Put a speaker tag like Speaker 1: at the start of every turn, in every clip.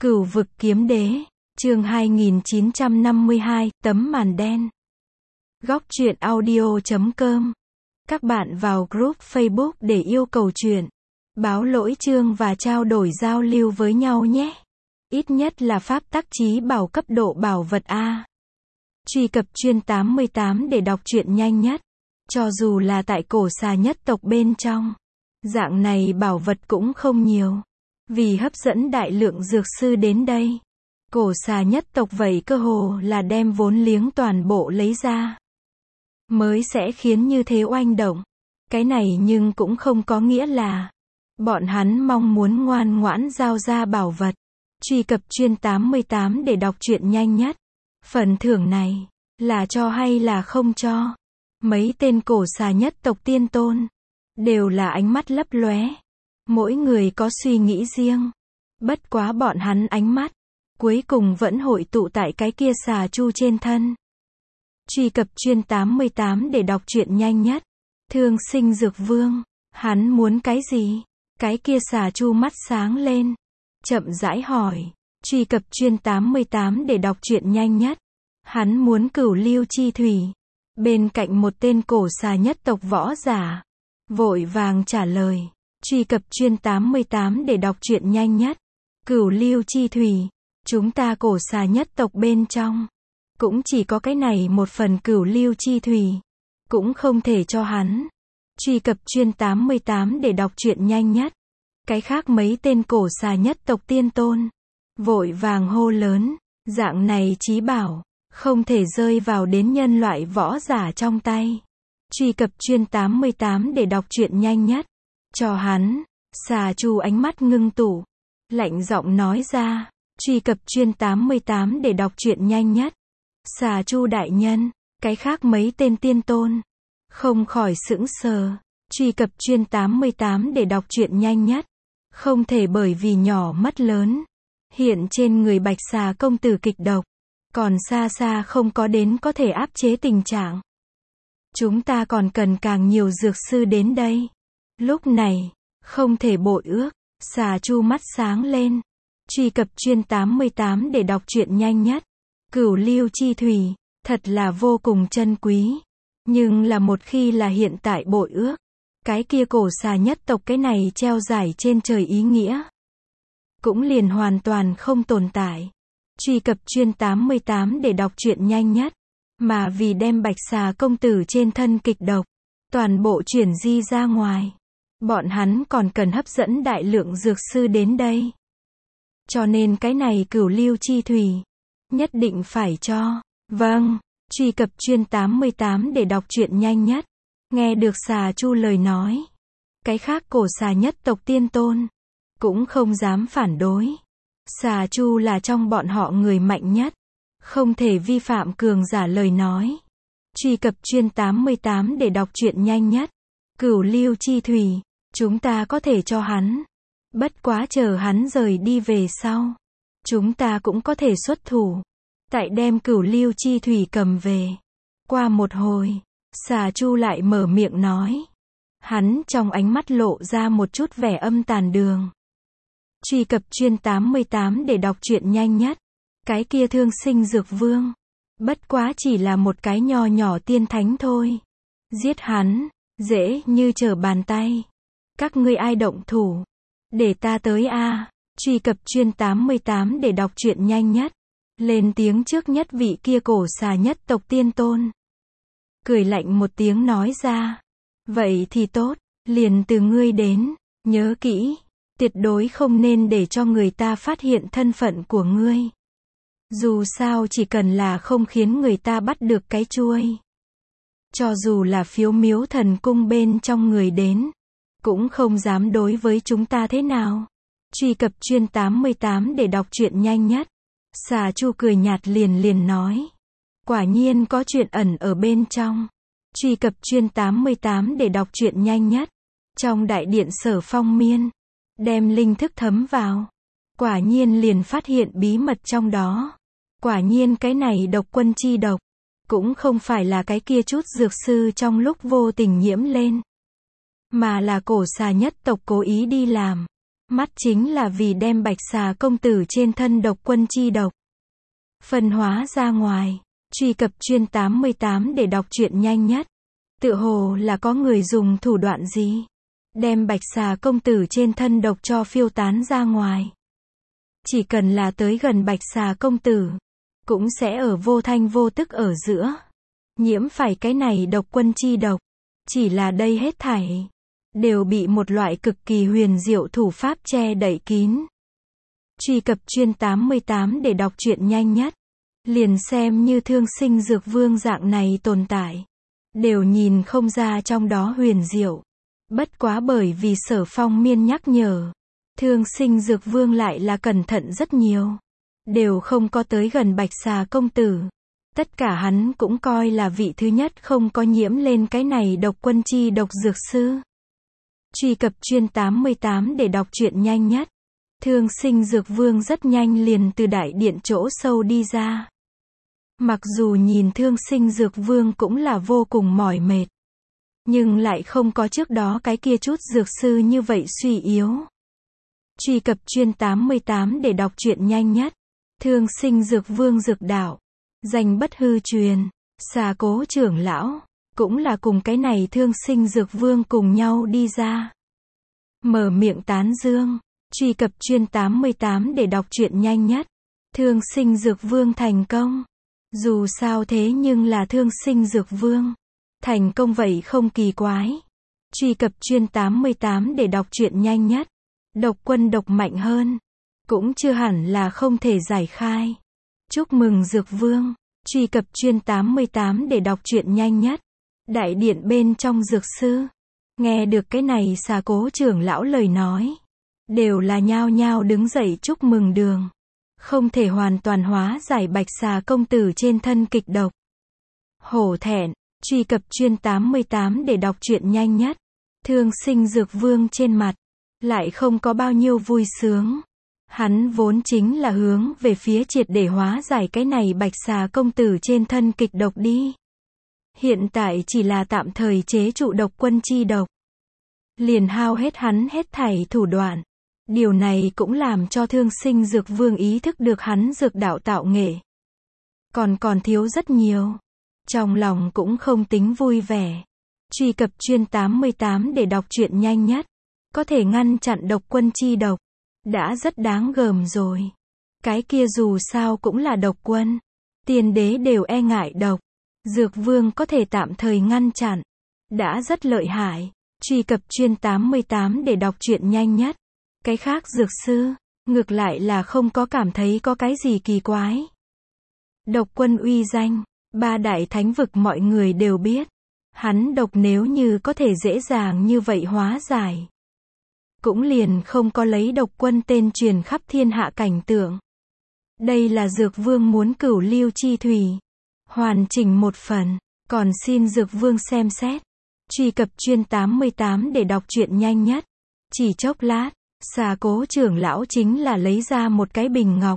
Speaker 1: Cửu vực kiếm đế, chương 2952, tấm màn đen. Góc truyện audio.com. Các bạn vào group Facebook để yêu cầu truyện, báo lỗi chương và trao đổi giao lưu với nhau nhé. Ít nhất là pháp tắc chí bảo cấp độ bảo vật A. Truy cập chuyên 88 để đọc truyện nhanh nhất. Cho dù là tại cổ xà nhất tộc bên trong, dạng này bảo vật cũng không nhiều. Vì hấp dẫn đại lượng dược sư đến đây, cổ xà nhất tộc vậy cơ hồ là đem vốn liếng toàn bộ lấy ra, mới sẽ khiến như thế oanh động. Cái này nhưng cũng không có nghĩa là bọn hắn mong muốn ngoan ngoãn giao ra bảo vật. Truy cập chuyên 88 để đọc truyện nhanh nhất. Phần thưởng này là cho hay là không cho? Mấy tên cổ xà nhất tộc tiên tôn đều là ánh mắt lấp lóe. Mỗi người có suy nghĩ riêng. Bất quá bọn hắn ánh mắt cuối cùng vẫn hội tụ tại cái kia xà chu trên thân. Truy cập chuyên 88 để đọc truyện nhanh nhất. Thương sinh dược vương, hắn muốn cái gì? Cái kia xà chu mắt sáng lên, chậm rãi hỏi. Truy cập chuyên 88 để đọc truyện nhanh nhất. Hắn muốn cửu lưu chi thủy. Bên cạnh một tên cổ xà nhất tộc võ giả vội vàng trả lời. Truy cập chuyên 88 để đọc truyện nhanh nhất. Cửu lưu chi thủy, chúng ta cổ xà nhất tộc bên trong cũng chỉ có cái này một phần cửu lưu chi thủy, cũng không thể cho hắn. Truy cập chuyên 88 để đọc truyện nhanh nhất. Cái khác mấy tên cổ xà nhất tộc tiên tôn vội vàng hô lớn, dạng này chí bảo không thể rơi vào đến nhân loại võ giả trong tay. Truy cập chuyên 88 để đọc truyện nhanh nhất. Cho hắn. Xà chu ánh mắt ngưng tụ, lạnh giọng nói ra. Truy cập chuyên 88 để đọc truyện nhanh nhất. Xà chu đại nhân, cái khác mấy tên tiên tôn không khỏi sững sờ. Truy cập chuyên 88 để đọc truyện nhanh nhất. Không thể bởi vì nhỏ mất lớn. Hiện trên người bạch xà công tử kịch độc, còn xa xa không có đến có thể áp chế tình trạng. Chúng ta còn cần càng nhiều dược sư đến đây. Lúc này, không thể bội ước. Xà chu mắt sáng lên. Truy cập chuyên 88 để đọc truyện nhanh nhất. Cửu lưu chi thủy, thật là vô cùng chân quý. Nhưng là một khi là hiện tại bội ước, cái kia cổ xà nhất tộc cái này treo giải trên trời ý nghĩa cũng liền hoàn toàn không tồn tại. Truy cập chuyên 88 để đọc truyện nhanh nhất. Mà vì đem bạch xà công tử trên thân kịch độc toàn bộ chuyển di ra ngoài, bọn hắn còn cần hấp dẫn đại lượng dược sư đến đây. Cho nên cái này cửu lưu chi thủy nhất định phải cho. Vâng. Truy cập chuyên 88 để đọc truyện nhanh nhất. Nghe được xà chu lời nói, cái khác cổ xà nhất tộc tiên tôn cũng không dám phản đối. Xà chu là trong bọn họ người mạnh nhất, không thể vi phạm cường giả lời nói. Truy cập chuyên 88 để đọc truyện nhanh nhất. Cửu lưu chi thủy, chúng ta có thể cho hắn. Bất quá chờ hắn rời đi về sau, chúng ta cũng có thể xuất thủ, tại đem cửu lưu chi thủy cầm về. Qua một hồi, xà chu lại mở miệng nói. Hắn trong ánh mắt lộ ra một chút vẻ âm tàn đường. Truy cập chuyên 88 để đọc truyện nhanh nhất. Cái kia thương sinh dược vương, bất quá chỉ là một cái nho nhỏ tiên thánh thôi. Giết hắn, dễ như trở bàn tay. Các ngươi ai động thủ? Để ta tới a. Truy cập chuyên 88 để đọc truyện nhanh nhất. Lên tiếng trước nhất vị kia cổ xà nhất tộc tiên tôn cười lạnh một tiếng nói ra. Vậy thì tốt, liền từ ngươi đến. Nhớ kỹ, tuyệt đối không nên để cho người ta phát hiện thân phận của ngươi. Dù sao chỉ cần là không khiến người ta bắt được cái chuôi, cho dù là phiếu miếu thần cung bên trong người đến, cũng không dám đối với chúng ta thế nào. Truy cập chuyên 88 để đọc truyện nhanh nhất. Xà chu cười nhạt liền nói. Quả nhiên có chuyện ẩn ở bên trong. Truy cập chuyên 88 để đọc truyện nhanh nhất. Trong đại điện Sở Phong Miên, đem linh thức thấm vào, quả nhiên liền phát hiện bí mật trong đó. Quả nhiên cái này độc quân chi độc cũng không phải là cái kia chút dược sư trong lúc vô tình nhiễm lên, mà là cổ xà nhất tộc cố ý đi làm. mắt chính là vì đem Bạch Xà công tử trên thân độc quân chi độc phân hóa ra ngoài. Truy cập chuyên 88 để đọc truyện nhanh nhất. Tựa hồ là có người dùng thủ đoạn gì đem Bạch Xà công tử trên thân độc cho phiêu tán ra ngoài. Chỉ cần là tới gần Bạch Xà công tử, cũng sẽ ở vô thanh vô tức ở giữa nhiễm phải cái này độc quân chi độc. Chỉ là đây hết thảy đều bị một loại cực kỳ huyền diệu thủ pháp che đậy kín. Truy cập chuyên 88 để đọc truyện nhanh nhất. Liền xem như Thương Sinh Dược Vương dạng này tồn tại, đều nhìn không ra trong đó huyền diệu. Bất quá bởi vì Sở Phong Miên nhắc nhở, Thương Sinh Dược Vương lại là cẩn thận rất nhiều. Đều không có tới gần Bạch Xà công tử. Tất cả hắn cũng coi là vị thứ nhất không có nhiễm lên cái này độc quân chi độc dược sư. Truy cập chuyên 88 để đọc truyện nhanh nhất. Thương Sinh Dược Vương rất nhanh liền từ đại điện chỗ sâu đi ra. Mặc dù nhìn Thương Sinh Dược Vương cũng là vô cùng mỏi mệt, nhưng lại không có trước đó cái kia chút dược sư như vậy suy yếu. Truy cập chuyên 88 để đọc truyện nhanh nhất. Thương Sinh Dược Vương dược đạo, danh bất hư truyền, Xà Cố trưởng lão, cũng là cùng cái này Thương Sinh Dược Vương cùng nhau đi ra. Mở miệng tán dương. Truy cập chuyên 88 để đọc truyện nhanh nhất. Thương Sinh Dược Vương thành công. Dù sao thế nhưng là Thương Sinh Dược Vương. Thành công vậy không kỳ quái. Truy cập chuyên 88 để đọc truyện nhanh nhất. Độc quân độc mạnh hơn, cũng chưa hẳn là không thể giải khai. Chúc mừng Dược Vương. Truy cập chuyên 88 để đọc truyện nhanh nhất. Đại điện bên trong dược sư, nghe được cái này Xà Cố trưởng lão lời nói, đều là nhao nhao đứng dậy chúc mừng đường. Không thể hoàn toàn hóa giải Bạch Xà công tử trên thân kịch độc. Hổ thẹn. Truy cập chuyên 88 để đọc truyện nhanh nhất. Thương Sinh Dược Vương trên mặt lại không có bao nhiêu vui sướng. Hắn vốn chính là hướng về phía triệt để hóa giải cái này Bạch Xà công tử trên thân kịch độc đi. Hiện tại chỉ là tạm thời chế trụ độc quân chi độc, liền hao hết hắn hết thảy thủ đoạn. Điều này cũng làm cho Thương Sinh Dược Vương ý thức được hắn dược đạo tạo nghệ còn thiếu rất nhiều. Trong lòng cũng không tính vui vẻ. Truy cập chuyên 88 để đọc truyện nhanh nhất. Có thể ngăn chặn độc quân chi độc, đã rất đáng gờm rồi. Cái kia dù sao cũng là độc quân. Tiên đế đều e ngại độc. Dược Vương có thể tạm thời ngăn chặn, đã rất lợi hại. Truy cập chuyên 88 để đọc truyện nhanh nhất. Cái khác dược sư, ngược lại là không có cảm thấy có cái gì kỳ quái. Độc quân uy danh, ba đại thánh vực mọi người đều biết. Hắn độc nếu như có thể dễ dàng như vậy hóa giải, cũng liền không có lấy độc quân tên truyền khắp thiên hạ cảnh tượng. Đây là Dược Vương muốn Cửu Lưu Chi Thủy hoàn chỉnh một phần, còn xin Dược Vương xem xét. Truy cập chuyên 88 để đọc truyện nhanh nhất. Chỉ chốc lát, Xà Cố trưởng lão chính là lấy ra một cái bình ngọc.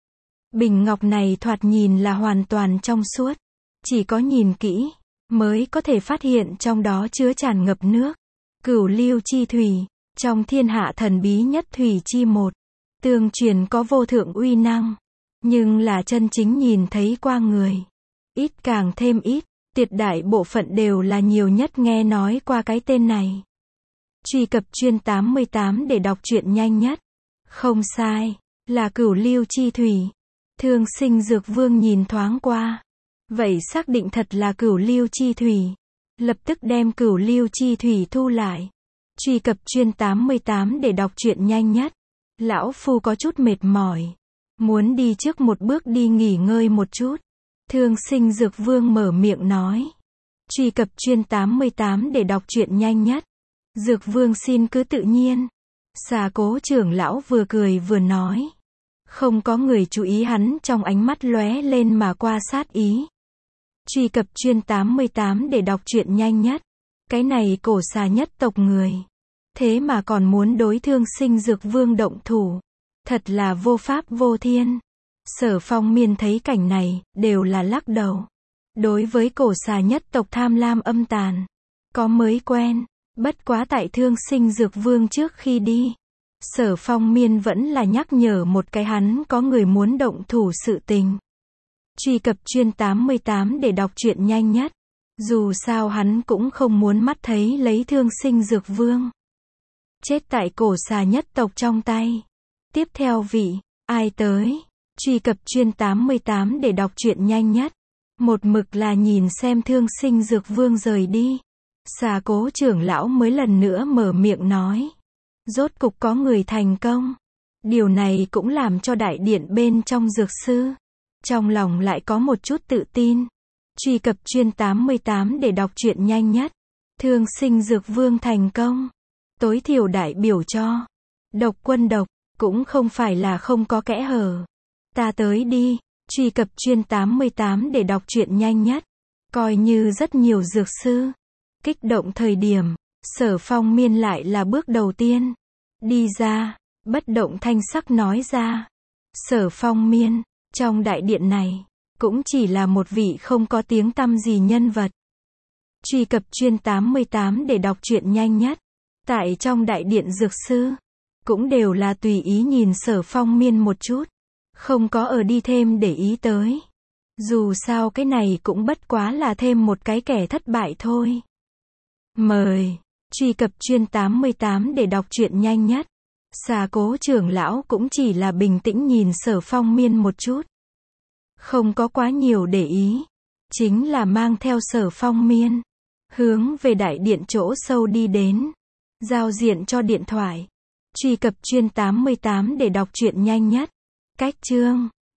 Speaker 1: Bình ngọc này thoạt nhìn là hoàn toàn trong suốt, chỉ có nhìn kỹ mới có thể phát hiện trong đó chứa tràn ngập nước. Cửu Lưu Chi Thủy, trong thiên hạ thần bí nhất thủy chi một, tương truyền có vô thượng uy năng, nhưng là chân chính nhìn thấy qua người ít càng thêm ít, tuyệt đại bộ phận đều là nhiều nhất nghe nói qua cái tên này. Truy cập chuyên 88 để đọc truyện nhanh nhất. Không sai, là Cửu Lưu Chi Thủy. Thương Sinh Dược Vương nhìn thoáng qua, vậy xác định thật là Cửu Lưu Chi Thủy, lập tức đem Cửu Lưu Chi Thủy thu lại. Truy cập chuyên 88 để đọc truyện nhanh nhất. Lão phu có chút mệt mỏi, muốn đi trước một bước đi nghỉ ngơi một chút. Thương Sinh Dược Vương mở miệng nói. Truy cập chuyên 88 để đọc truyện nhanh nhất. Dược Vương xin cứ tự nhiên. Xà Cố trưởng lão vừa cười vừa nói. Không có người chú ý hắn trong ánh mắt lóe lên mà qua sát ý. Truy cập chuyên 88 để đọc truyện nhanh nhất. Cái này cổ xà nhất tộc người, thế mà còn muốn đối Thương Sinh Dược Vương động thủ. Thật là vô pháp vô thiên. Sở Phong Miên thấy cảnh này, đều là lắc đầu. Đối với cổ xà nhất tộc tham lam âm tàn, có mới quen. Bất quá tại Thương Sinh Dược Vương trước khi đi, Sở Phong Miên vẫn là nhắc nhở một cái hắn có người muốn động thủ sự tình. Truy cập chuyên 88 để đọc truyện nhanh nhất. Dù sao hắn cũng không muốn mắt thấy lấy Thương Sinh Dược Vương chết tại cổ xà nhất tộc trong tay. Tiếp theo vị, ai tới? Truy cập chuyên 88 để đọc truyện nhanh nhất. Một mực là nhìn xem Thương Sinh Dược Vương rời đi. Xà Cố trưởng lão mới lần nữa mở miệng nói. Rốt cục có người thành công. Điều này cũng làm cho đại điện bên trong dược sư trong lòng lại có một chút tự tin. Truy cập chuyên 88 để đọc truyện nhanh nhất. Thương Sinh Dược Vương thành công. Tối thiểu đại biểu cho Độc Quân độc cũng không phải là không có kẽ hở. Ta tới đi. Truy cập chuyên 88 để đọc truyện nhanh nhất. Coi như rất nhiều dược sư kích động thời điểm, Sở Phong Miên lại là bước đầu tiên đi ra, bất động thanh sắc nói ra. Sở Phong Miên, trong đại điện này, cũng chỉ là một vị không có tiếng tăm gì nhân vật. Truy cập chuyên 88 để đọc truyện nhanh nhất. Tại trong đại điện dược sư, cũng đều là tùy ý nhìn Sở Phong Miên một chút. Không có ở đi thêm để ý tới. Dù sao cái này cũng bất quá là thêm một cái kẻ thất bại thôi. Mời. Truy cập chuyên 88 để đọc truyện nhanh nhất. Xà Cố trưởng lão cũng chỉ là bình tĩnh nhìn Sở Phong Miên một chút. Không có quá nhiều để ý. Chính là mang theo Sở Phong Miên hướng về đại điện chỗ sâu đi đến. Giao diện cho điện thoại. Truy cập chuyên 88 để đọc truyện nhanh nhất. Cách chương